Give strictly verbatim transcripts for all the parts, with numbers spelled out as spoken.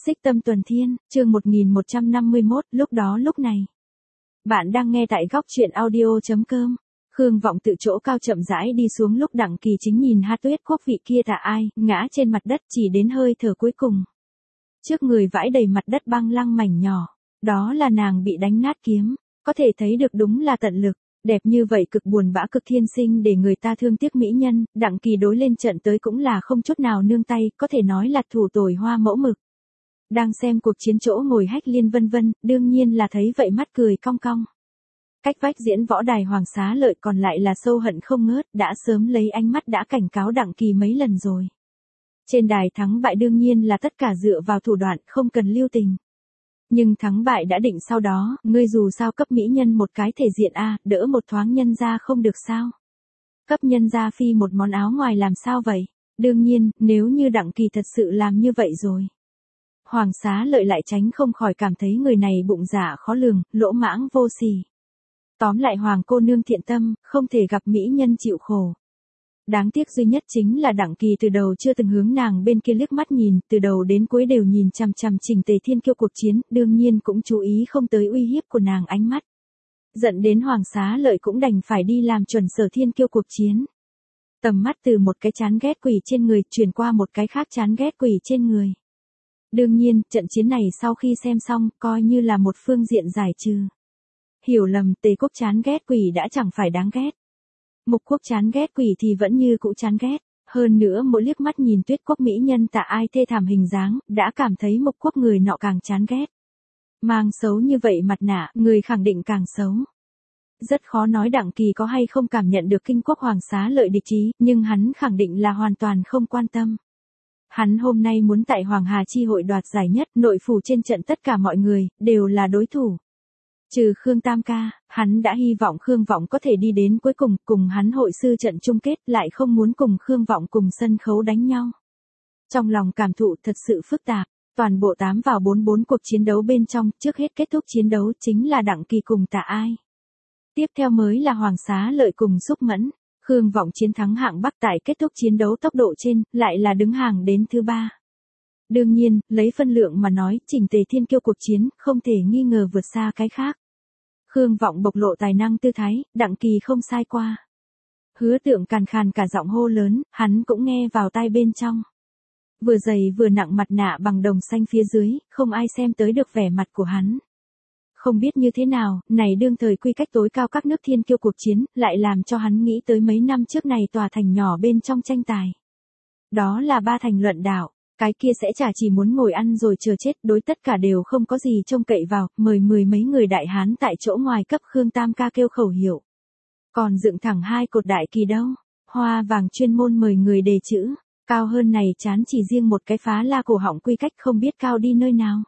Xích Tâm Tuần Thiên, chương một nghìn một trăm năm mươi mốt, lúc đó lúc này. Bạn đang nghe tại góc truyện audio.com. Khương Vọng tự chỗ cao chậm rãi đi xuống lúc Đặng Kỳ chính nhìn Ha Tuyết Quốc vị kia tà ai, ngã trên mặt đất chỉ đến hơi thở cuối cùng. Trước người vãi đầy mặt đất băng lăng mảnh nhỏ, đó là nàng bị đánh nát kiếm, có thể thấy được đúng là tận lực. Đẹp như vậy cực buồn bã cực thiên sinh để người ta thương tiếc mỹ nhân, Đặng Kỳ đối lên trận tới cũng là không chút nào nương tay, có thể nói là thủ tồi hoa mẫu mực. Đang xem cuộc chiến chỗ ngồi Hách Liên vân vân, đương nhiên là thấy vậy mắt cười cong cong. Cách vách diễn võ đài Hoàng Xá Lợi còn lại là sâu hận không ngớt, đã sớm lấy ánh mắt đã cảnh cáo Đặng Kỳ mấy lần rồi. Trên đài thắng bại đương nhiên là tất cả dựa vào thủ đoạn, không cần lưu tình. Nhưng thắng bại đã định sau đó, ngươi dù sao cấp mỹ nhân một cái thể diện a, đỡ một thoáng nhân ra không được sao. Cấp nhân ra phi một món áo ngoài làm sao vậy? Đương nhiên, nếu như Đặng Kỳ thật sự làm như vậy rồi. Hoàng Xá Lợi lại tránh không khỏi cảm thấy người này bụng dạ khó lường, lỗ mãng vô sỉ. Tóm lại Hoàng cô nương thiện tâm, không thể gặp mỹ nhân chịu khổ. Đáng tiếc duy nhất chính là Đặng Kỳ từ đầu chưa từng hướng nàng bên kia liếc mắt nhìn, từ đầu đến cuối đều nhìn chằm chằm Trình Tề Thiên Kiêu cuộc chiến, đương nhiên cũng chú ý không tới uy hiếp của nàng ánh mắt. Giận đến Hoàng Xá Lợi cũng đành phải đi làm chuẩn Sở Thiên Kiêu cuộc chiến. Tầm mắt từ một cái chán ghét quỷ trên người chuyển qua một cái khác chán ghét quỷ trên người. Đương nhiên, trận chiến này sau khi xem xong, coi như là một phương diện giải trừ. Hiểu lầm, Tề Quốc chán ghét quỷ đã chẳng phải đáng ghét. Mục Quốc chán ghét quỷ thì vẫn như cũ chán ghét. Hơn nữa mỗi liếc mắt nhìn Tuyết Quốc mỹ nhân tạ ai thê thảm hình dáng, đã cảm thấy Mục Quốc người nọ càng chán ghét. Mang xấu như vậy mặt nạ, người khẳng định càng xấu. Rất khó nói Đặng Kỳ có hay không cảm nhận được Kinh Quốc Hoàng Xá Lợi địch ý, nhưng hắn khẳng định là hoàn toàn không quan tâm. Hắn hôm nay muốn tại Hoàng Hà Chi hội đoạt giải nhất, nội phủ trên trận tất cả mọi người, đều là đối thủ. Trừ Khương Tam Ca, hắn đã hy vọng Khương Vọng có thể đi đến cuối cùng, cùng hắn hội sư trận chung kết, lại không muốn cùng Khương Vọng cùng sân khấu đánh nhau. Trong lòng cảm thụ thật sự phức tạp, toàn bộ tám vào bốn bốn cuộc chiến đấu bên trong, trước hết kết thúc chiến đấu chính là Đặng Kỳ cùng Tạ Ai. Tiếp theo mới là Hoàng Xá Lợi cùng Xúc Mẫn. Khương Vọng chiến thắng hạng Bắc tại kết thúc chiến đấu tốc độ trên, lại là đứng hàng đến thứ ba. Đương nhiên, lấy phân lượng mà nói, Trình Tề Thiên Kiêu cuộc chiến, không thể nghi ngờ vượt xa cái khác. Khương Vọng bộc lộ tài năng tư thái, Đặng Kỳ không sai qua. Hứa Tượng càn khàn cả giọng hô lớn, hắn cũng nghe vào tai bên trong. Vừa dày vừa nặng mặt nạ bằng đồng xanh phía dưới, không ai xem tới được vẻ mặt của hắn. Không biết như thế nào, này đương thời quy cách tối cao các nước thiên kiêu cuộc chiến, lại làm cho hắn nghĩ tới mấy năm trước này tòa thành nhỏ bên trong tranh tài. Đó là ba thành luận đạo, cái kia sẽ chả chỉ muốn ngồi ăn rồi chờ chết, đối tất cả đều không có gì trông cậy vào, mời mười mấy người đại hán tại chỗ ngoài cấp Khương Tam Ca kêu khẩu hiệu. Còn dựng thẳng hai cột đại kỳ đâu, hoa vàng chuyên môn mời người đề chữ, cao hơn này chán chỉ riêng một cái phá la cổ họng quy cách không biết cao đi nơi nào.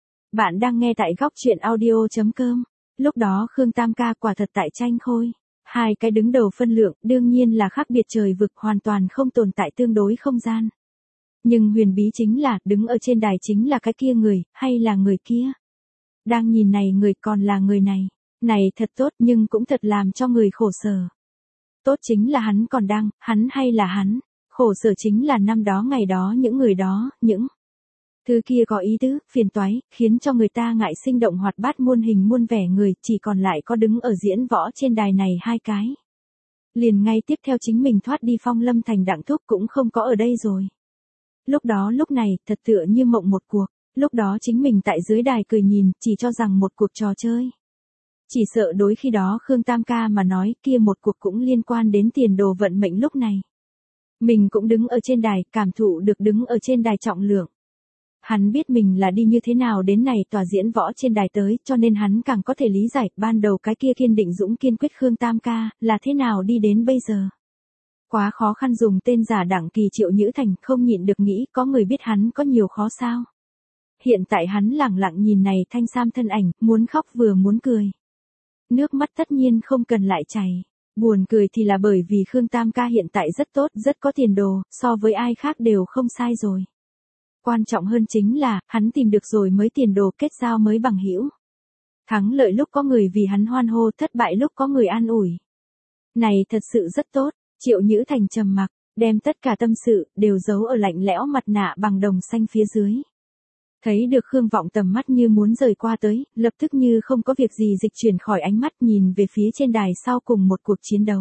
Bạn đang nghe tại góc truyện audio.com. Lúc đó Khương Tam Ca quả thật tại tranh khôi. Hai cái đứng đầu phân lượng, đương nhiên là khác biệt trời vực, hoàn toàn không tồn tại tương đối không gian. Nhưng huyền bí chính là, đứng ở trên đài chính là cái kia người, hay là người kia. Đang nhìn này người còn là người này. Này thật tốt nhưng cũng thật làm cho người khổ sở. Tốt chính là hắn còn đang, hắn hay là hắn. Khổ sở chính là năm đó ngày đó những người đó, những... Thứ kia có ý tứ, phiền toái, khiến cho người ta ngại sinh động hoạt bát muôn hình muôn vẻ người, chỉ còn lại có đứng ở diễn võ trên đài này hai cái. Liền ngay tiếp theo chính mình thoát đi Phong Lâm Thành Đặng Thúc cũng không có ở đây rồi. Lúc đó lúc này, thật tựa như mộng một cuộc, lúc đó chính mình tại dưới đài cười nhìn, chỉ cho rằng một cuộc trò chơi. Chỉ sợ đối khi đó Khương Tam Ca mà nói kia một cuộc cũng liên quan đến tiền đồ vận mệnh lúc này. Mình cũng đứng ở trên đài, cảm thụ được đứng ở trên đài trọng lượng. Hắn biết mình là đi như thế nào đến này tòa diễn võ trên đài tới, cho nên hắn càng có thể lý giải ban đầu cái kia kiên định dũng kiên quyết Khương Tam Ca, là thế nào đi đến bây giờ. Quá khó khăn dùng tên giả Đặng Kỳ Triệu Nhữ Thành, không nhịn được nghĩ có người biết hắn có nhiều khó sao. Hiện tại hắn lẳng lặng nhìn này thanh sam thân ảnh, muốn khóc vừa muốn cười. Nước mắt tất nhiên không cần lại chảy. Buồn cười thì là bởi vì Khương Tam Ca hiện tại rất tốt, rất có tiền đồ, so với ai khác đều không sai rồi. Quan trọng hơn chính là, hắn tìm được rồi mới tiền đồ, kết giao mới bằng hữu. Thắng lợi lúc có người vì hắn hoan hô, thất bại lúc có người an ủi. Này thật sự rất tốt. Triệu Nhữ Thành trầm mặc, đem tất cả tâm sự, đều giấu ở lạnh lẽo mặt nạ bằng đồng xanh phía dưới. Thấy được Khương Vọng tầm mắt như muốn rời qua tới, lập tức như không có việc gì dịch chuyển khỏi ánh mắt nhìn về phía trên đài sau cùng một cuộc chiến đấu.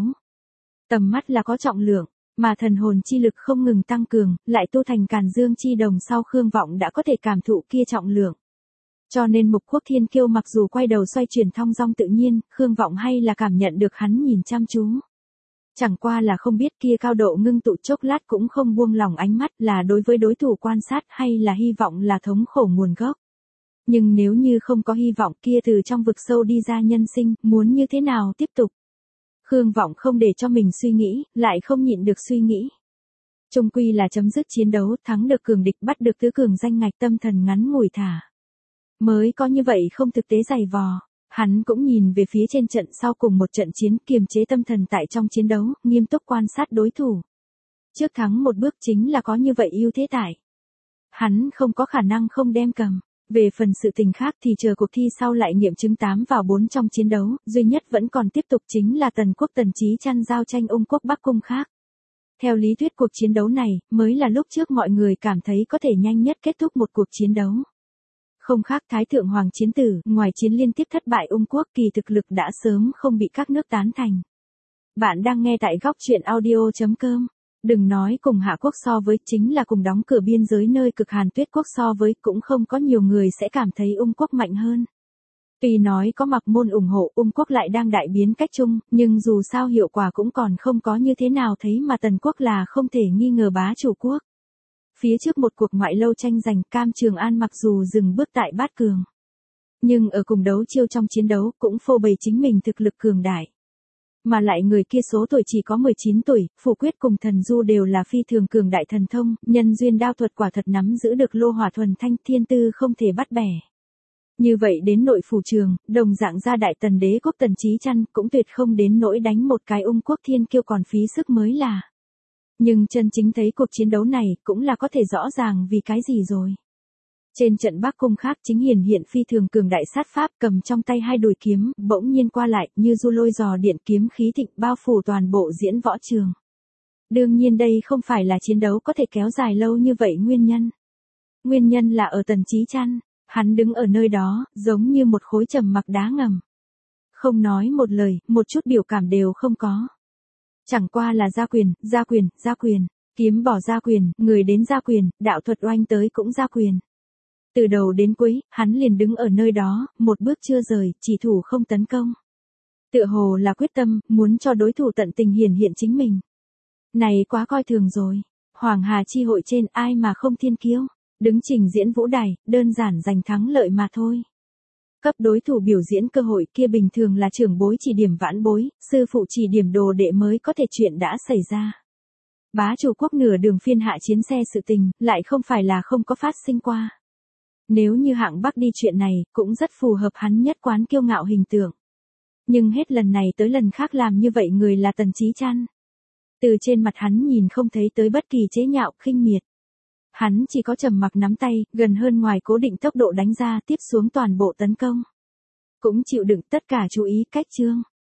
Tầm mắt là có trọng lượng, mà thần hồn chi lực không ngừng tăng cường, lại tu thành Càn Dương chi đồng sau Khương Vọng đã có thể cảm thụ kia trọng lượng. Cho nên Mục Quốc Thiên Kiêu mặc dù quay đầu xoay chuyển thong dong tự nhiên, Khương Vọng hay là cảm nhận được hắn nhìn chăm chú. Chẳng qua là không biết kia cao độ ngưng tụ chốc lát cũng không buông lỏng ánh mắt là đối với đối thủ quan sát hay là hy vọng là thống khổ nguồn gốc. Nhưng nếu như không có hy vọng kia từ trong vực sâu đi ra nhân sinh, muốn như thế nào tiếp tục? Khương Vọng không để cho mình suy nghĩ, lại không nhịn được suy nghĩ. Chung quy là chấm dứt chiến đấu, thắng được cường địch bắt được tứ cường danh ngạch, tâm thần ngắn ngủi thả. Mới có như vậy không thực tế dày vò. Hắn cũng nhìn về phía trên trận sau cùng một trận chiến, kiềm chế tâm thần tại trong chiến đấu, nghiêm túc quan sát đối thủ. Trước thắng một bước chính là có như vậy ưu thế tại. Hắn không có khả năng không đem cầm. Về phần sự tình khác thì chờ cuộc thi sau lại nghiệm chứng tám vào bốn trong chiến đấu, duy nhất vẫn còn tiếp tục chính là Tần Quốc Tần Chí Chăn giao tranh Ung Quốc Bắc Cung khác. Theo lý thuyết cuộc chiến đấu này, mới là lúc trước mọi người cảm thấy có thể nhanh nhất kết thúc một cuộc chiến đấu. Không khác Thái Thượng Hoàng chiến tử, ngoài chiến liên tiếp thất bại Ung Quốc kỳ thực lực đã sớm không bị các nước tán thành. Bạn đang nghe tại góc truyện audio chấm com. Đừng nói cùng Hạ Quốc so với, chính là cùng đóng cửa biên giới nơi cực hàn Tuyết Quốc so với, cũng không có nhiều người sẽ cảm thấy Ung Quốc mạnh hơn. Tuy nói có Mặc Môn ủng hộ, Ung Quốc lại đang đại biến cách chung, nhưng dù sao hiệu quả cũng còn không có như thế nào thấy mà Tần Quốc là không thể nghi ngờ bá chủ quốc. Phía trước một cuộc ngoại lâu tranh giành, Cam Trường An mặc dù dừng bước tại bát cường, nhưng ở cùng đấu chiêu trong chiến đấu cũng phô bày chính mình thực lực cường đại. Mà lại người kia số tuổi chỉ có mười chín tuổi, Phủ Quyết cùng Thần Du đều là phi thường cường đại thần thông, nhân duyên đao thuật quả thật nắm giữ được lô hỏa thuần thanh, thiên tư không thể bắt bẻ. Như vậy đến nội phủ trường, đồng dạng gia đại Tần Đế quốc Tần Chí Chăn cũng tuyệt không đến nỗi đánh một cái Ung Quốc Thiên Kiêu còn phí sức mới là. Nhưng chân chính thấy cuộc chiến đấu này cũng là có thể rõ ràng vì cái gì rồi. Trên trận Bắc Cung khác chính hiển hiện phi thường cường đại sát pháp, cầm trong tay hai đùi kiếm, bỗng nhiên qua lại như du lôi giò điện, kiếm khí thịnh bao phủ toàn bộ diễn võ trường. Đương nhiên đây không phải là chiến đấu có thể kéo dài lâu như vậy nguyên nhân. Nguyên nhân là ở Tần Chí Chăn, hắn đứng ở nơi đó, giống như một khối trầm mặc đá ngầm. Không nói một lời, một chút biểu cảm đều không có. Chẳng qua là ra quyền, ra quyền, ra quyền, kiếm bỏ ra quyền, người đến ra quyền, đạo thuật oanh tới cũng ra quyền. Từ đầu đến cuối, hắn liền đứng ở nơi đó, một bước chưa rời, chỉ thủ không tấn công. Tựa hồ là quyết tâm, muốn cho đối thủ tận tình hiển hiện chính mình. Này quá coi thường rồi. Hoàng Hà chi hội trên ai mà không thiên kiêu. Đứng trình diễn vũ đài, đơn giản giành thắng lợi mà thôi. Cấp đối thủ biểu diễn cơ hội kia bình thường là trưởng bối chỉ điểm vãn bối, sư phụ chỉ điểm đồ đệ mới có thể chuyện đã xảy ra. Bá chủ quốc nửa đường phiên hạ chiến xe sự tình, lại không phải là không có phát sinh qua. Nếu như hạng Bắc đi chuyện này, cũng rất phù hợp hắn nhất quán kiêu ngạo hình tượng. Nhưng hết lần này tới lần khác làm như vậy người là Tần Chí Chăn. Từ trên mặt hắn nhìn không thấy tới bất kỳ chế nhạo, khinh miệt. Hắn chỉ có trầm mặc nắm tay, gần hơn ngoài cố định tốc độ đánh ra tiếp xuống toàn bộ tấn công. Cũng chịu đựng tất cả chú ý cách chương.